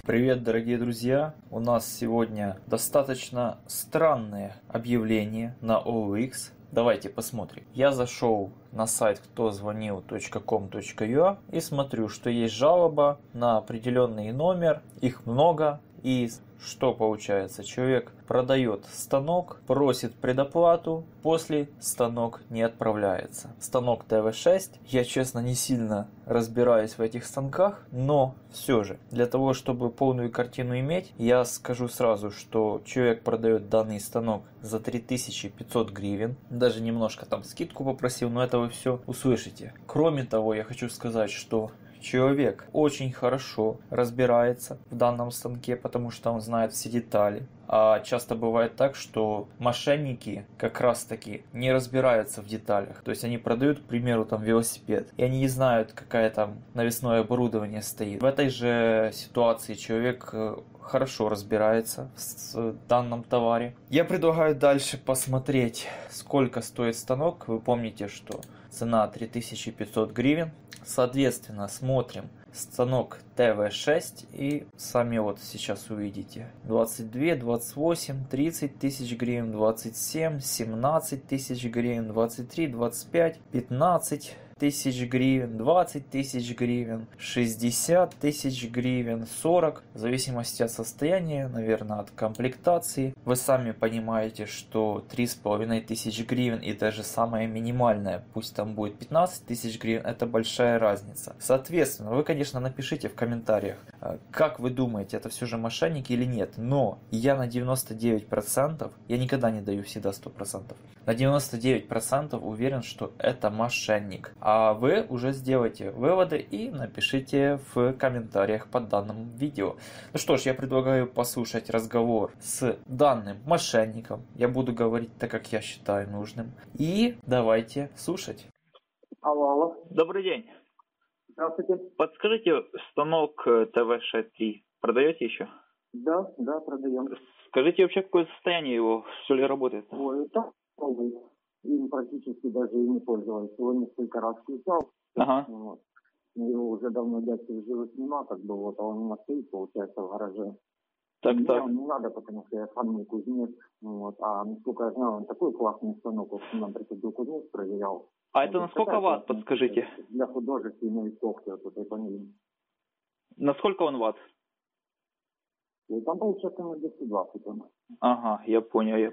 Привет, дорогие друзья! У нас сегодня достаточно странное объявление на OLX. Давайте посмотрим. Я зашел на сайт ktoзвонил.com.ua и смотрю, что есть жалоба на определенный номер. Их много. И что получается? Человек продает станок, просит предоплату, после станок не отправляется. Станок ТВ6. Я, честно, не сильно разбираюсь в этих станках, но все же, для того, чтобы полную картину иметь, я скажу сразу, что человек продает данный станок за 3500 гривен. Даже немножко там скидку попросил, но это вы все услышите. Кроме того, я хочу сказать, что человек очень хорошо разбирается в данном станке, потому что он знает все детали. А часто бывает так, что мошенники как раз таки не разбираются в деталях. То есть они продают, к примеру, там велосипед, и они не знают, какое там навесное оборудование стоит. В этой же ситуации человек хорошо разбирается в данном товаре. Я предлагаю дальше посмотреть, сколько стоит станок. Вы помните, что цена 3500 гривен. Соответственно, смотрим станок ТВ6 и сами вот сейчас увидите 22, 28, 30 тысяч гривен, 27, 17 тысяч гривен, 23, 25, 15 тысяч гривен, 20 тысяч гривен, 60 тысяч гривен, 40, в зависимости от состояния, наверное, от комплектации. Вы сами понимаете, что 3500 гривен и даже самая минимальная, пусть там будет 15 тысяч гривен, это большая разница. Соответственно, вы, конечно, напишите в комментариях, как вы думаете, это все же мошенники или нет, но я на 99%, я никогда не даю всегда 100%, на 99% уверен, что это мошенник. А вы уже сделайте выводы и напишите в комментариях под данным видео. Ну что ж, я предлагаю послушать разговор с данным мошенником. Я буду говорить так, как я считаю нужным. И давайте слушать. Алло, алло. Добрый день. Здравствуйте. Подскажите, станок ТВ-63 продаете еще? Да, продаем. Скажите вообще, какое состояние его, все ли работает? Ой, это новый. Им практически даже и не пользовался. Его несколько раз включал. Ага. Вот. Его уже давно дядьки в живых нема, как бы вот, а он у нас стоит, получается, в гараже. Так. Он не надо, потому что я сам не кузнец. Вот. А насколько я знаю, он такой классный станок, вот нам приходил кузнец, проверял. А это на сколько ватт, подскажите? Для художественной винтовки, вот этой фамилии. На сколько он ватт? И там получается на 220 он. Ага, я понял.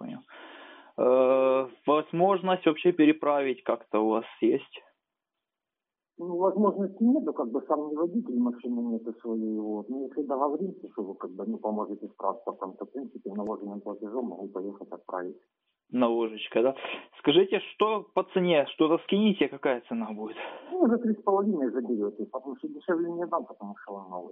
Возможность вообще переправить как-то у вас есть? Ну, возможности нету, как бы сам не водитель машины нету своей, вот. Но если договоримся, что вы как бы, поможете с транспортом, то, в принципе, наложенным платежом могу поехать отправить. Наложечка, да? Скажите, что по цене, что-то скинете, какая цена будет? Ну, за 3,5 заберете, потому что дешевле не дам, потому что он новый.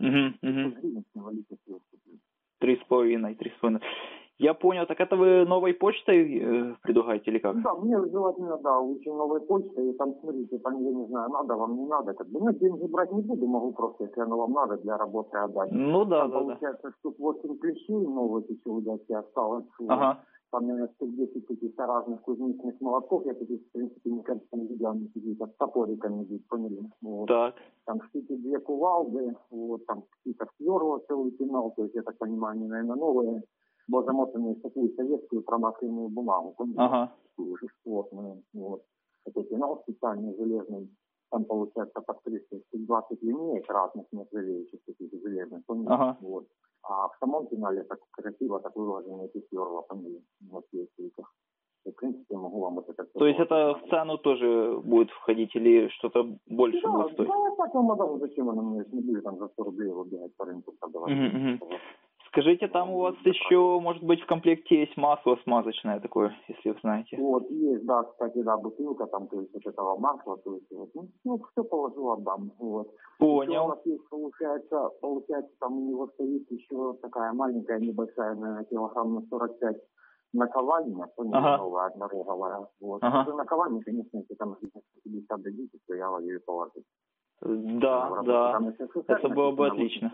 3,5. Я понял. Так это вы новой почтой предлагаете или как? Да, мне желательно, да, лучше новой почтой. И там, смотрите, там, я не знаю, надо вам, не надо. Как бы, деньги брать не буду, могу просто, если оно вам надо, для работы отдать. Ну да, там, получается, штук 8 клещей новых еще у дядьки осталось. Ага. Там, наверное, штук 10 каких-то разных кузнечных молотков. Я таких, в принципе, никогда не видел, они какие-то с топориками здесь, поняли? Вот. Так. Там штуки 2 кувалды, вот, там какие-то сверла целый пенал, то есть, я так понимаю, они, наверное, новые. Был замотанный в такую советскую промасленную бумагу, помните? Ага. Уже плотную, вот. Такой пенал специальный, железный. Там, получается, под 320 линеек разных нержавеющих, таких железных, помните? Ага. Вот. А в самом пенале так красиво, так выложены эти сверла, помните? Вот здесь в принципе, могу вам вот это... То есть это в цену тоже будет входить или что-то больше будет стоить? Да, я так вам отдам, зачем оно мне, если не будет там за 100 рублей его бегать по рынку продавать. Скажите, там у вас еще, может быть, в комплекте есть масло смазочное такое, если вы знаете? Вот, есть, да, кстати, да, бутылка там, то есть вот этого масла, то есть вот, все положу, отдам, вот. Понял. Еще у нас есть, получается, там у него стоит еще такая маленькая, небольшая, наверное, килограмм на 45 наковальня, новая, однороговая, вот. Ага. Наковальня, конечно, если там 50 дадите, то я ее положу. Да, это было бы отлично.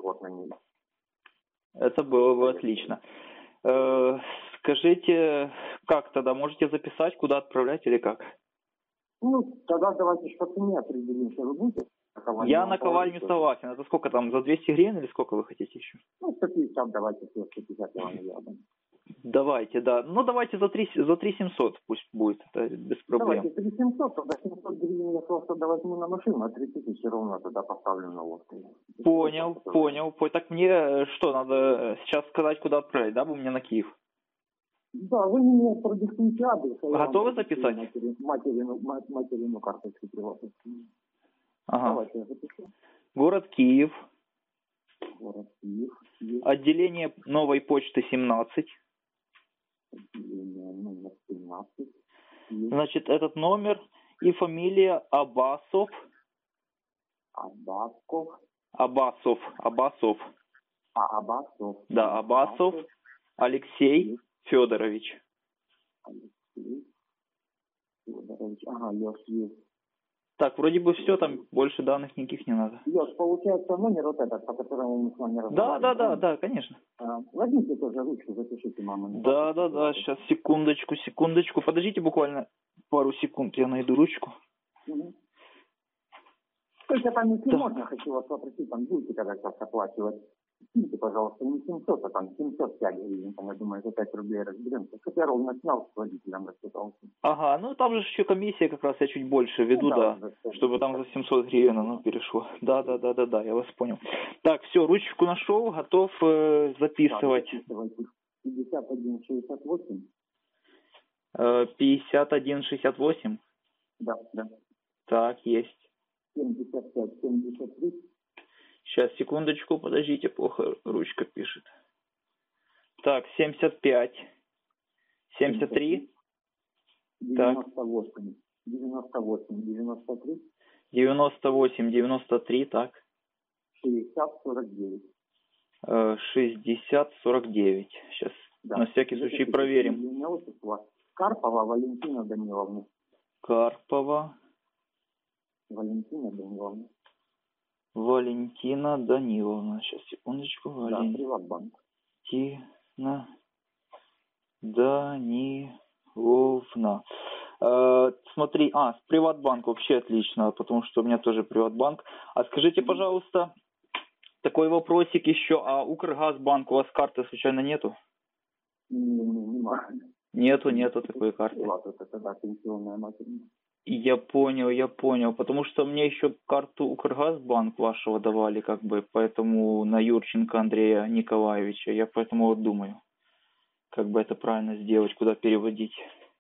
Это было бы отлично. Скажите, как тогда? Можете записать, куда отправлять или как? Ну, тогда давайте по цене определимся. Вы будете Я на наковальню согласен. Это сколько там, за 200 гривен или сколько вы хотите еще? Ну, 150 давайте, 150 я вам рядом. Давайте, да. Ну, давайте за 3 700 пусть будет, это без проблем. Давайте 3 700, тогда 700 гривен я просто возьму на машину, а 3000 ровно тогда поставлю на лодку. Понял. Так мне что, надо сейчас сказать, куда отправить, да, вы мне на Киев? Да, вы мне продиктуете адрес. Готовы записать? Материну карточку приватную. Ага. Давайте я запишу. Город Киев. Город Киев. Отделение Новой почты 17. Отделение номер 17. Значит, этот номер и фамилия Абасов. Абасов. Абасов. Да, Абасов Алексей Федорович. Алексей Федорович. Ага, Леш, есть. Так, вроде бы все, там больше данных никаких не надо. Леш, получается номер вот этот, по которому мы с вами разговаривали? Да, конечно. Возьмите тоже ручку, запишите, мама. Да, сейчас, секундочку. Подождите буквально пару секунд, я найду ручку. Угу. Только там, если можно, хочу вас попросить, там будете когда-то оплачивать. Скиньте, пожалуйста, не 700, а там 705 гривен, там, я думаю, за 5 рублей разберемся. Чтоб я ровно снял с водителем рассчитался. Ага, ну там же еще комиссия как раз я чуть больше веду, да, чтобы там за 700 гривен оно перешло. Да, я вас понял. Так, все, ручку нашел, готов записывать. Да, 5168. 5168? Да. Так, есть. 75-73. Сейчас, секундочку, подождите, плохо ручка пишет. Так, 75. 73. 98. 93. 98, так. 60-49. 60-49. Сейчас на всякий случай проверим. Карпова Валентина Даниловна. Карпова Валентина Даниловна. Валентина Даниловна. Сейчас, секундочку. Да, Приватбанк. Валентина Даниловна. Смотри, Приватбанк вообще отлично, потому что у меня тоже Приватбанк. А скажите, пожалуйста, такой вопросик еще, а Укргазбанк у вас карты случайно нету? Нету такой карты. Это да, пенсионная материна. Я понял, потому что мне еще карту Укргазбанк вашего давали, как бы, поэтому на Юрченко Андрея Николаевича. Я поэтому вот думаю, как бы это правильно сделать, куда переводить.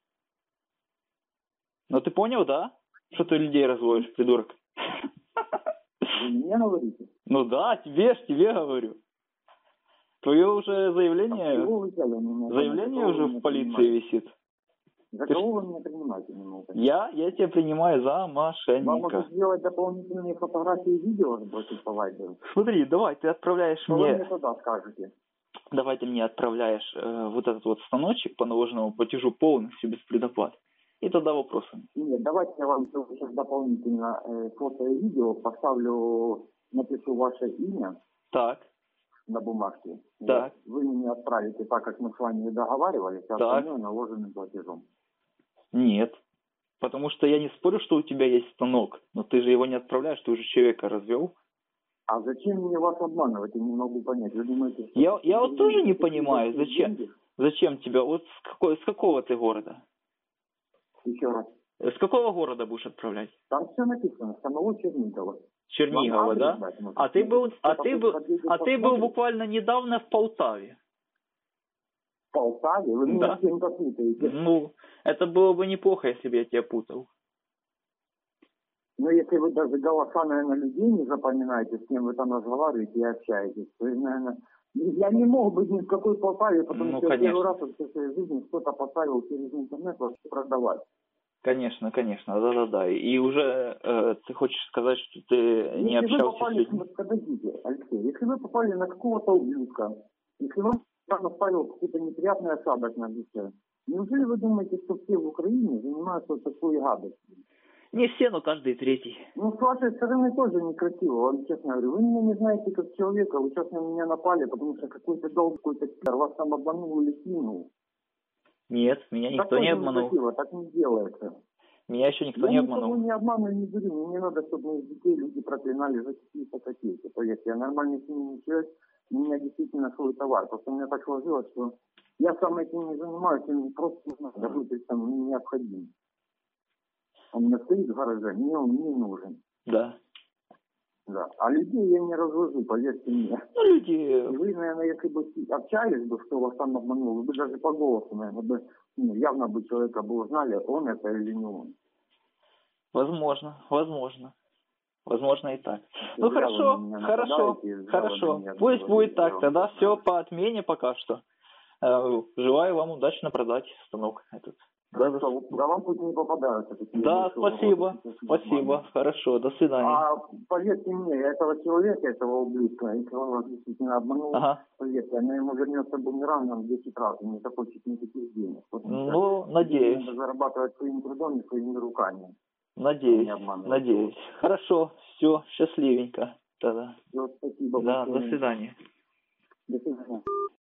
Ну ты понял, да? Что ты людей разводишь, придурок? Вы мне говорите? Ну да, тебе говорю. Твое уже заявление уже в полиции висит. За кого вы меня принимаете? Я тебя принимаю за мошенника. Вам можно сделать дополнительные фотографии и видео сбросить по вайберу? Смотри, давай, ты отправляешь что мне... Вы мне тогда скажете? Давай ты мне отправляешь вот этот вот станочек по наложенному платежу полностью без предоплат. И тогда вопросы. Нет, давайте я вам сейчас дополнительно фото и видео поставлю, напишу ваше имя. Так. На бумажке. Так. Вы мне отправите так, как мы с вами договаривались, а остальное наложенным платежом. Нет. Потому что я не спорю, что у тебя есть станок, но ты же его не отправляешь, ты уже человека развел. А зачем мне вас обманывать? Я не могу понять. Вы думаете, что... Я вот тоже не понимаю, зачем? Зачем тебя? Вот с какого ты города? Еще раз. С какого города будешь отправлять? Там все написано, самого Чернигова. Чернигова, да? А ты был буквально недавно в Полтаве. В Полтаве? Вы меня с кем-то путаете. Ну, это было бы неплохо, если бы я тебя путал. Но если вы даже голоса, наверное, людей не запоминаете, с кем вы там разговариваете и общаетесь, то, наверное, я не мог быть ни в какой Полтаве, потому что первый раз в своей жизни кто-то поставил через интернет вообще продавать. Конечно, да. И уже ты хочешь сказать, что ты не общался с людьми? Подождите, Алексей, если вы попали на какого-то ублюдка, если вам там оставил какой-то неприятный осадок на душе, неужели вы думаете, что все в Украине занимаются такой гадостью? Не все, но каждый третий. Ну, с вашей стороны тоже некрасиво, вам честно говорю. Вы меня не знаете как человека, вы сейчас на меня напали, потому что какой-то долг, какой-то пи***р вас там обманул или кинул. Нет, меня никто не обманул. Некрасиво, так не делается. Меня еще никто я не обманул. обманул. Я не обманываю, не говорю. Мне надо, чтобы моих детей люди проклинали за какие-то копейки. Поверьте, я нормальный семейный человек, у меня действительно свой товар. Просто у меня так сложилось, что я сам этим не занимаюсь, и мне просто нужно добыть, там необходимо. Он у меня стоит в гараже, мне он не нужен. Да. Да. А людей я не развожу, поверьте мне. Ну, люди... И вы, наверное, если бы общались бы, что вас там обманул, вы бы даже по голосу, наверное, бы, явно бы человека бы узнали, он это или не он. Возможно, возможно. Возможно и так. Ну хорошо, хорошо, хорошо. Пусть будет так, тогда все по отмене пока что. Желаю вам удачно продать станок этот. Да, вам пусть не попадаются. Да, спасибо, спасибо, хорошо, до свидания. А поверьте мне, этого человека, этого ублюдка, если он вас действительно обманул, поверьте, она ему вернется бумерангом 10 раз, он не захочет никаких денег. Ну, надеюсь. Надо зарабатывать своим трудом и своими руками. Надеюсь, надеюсь. Хорошо, все, счастливенько тогда. Все, спасибо. Да, до свидания. До свидания.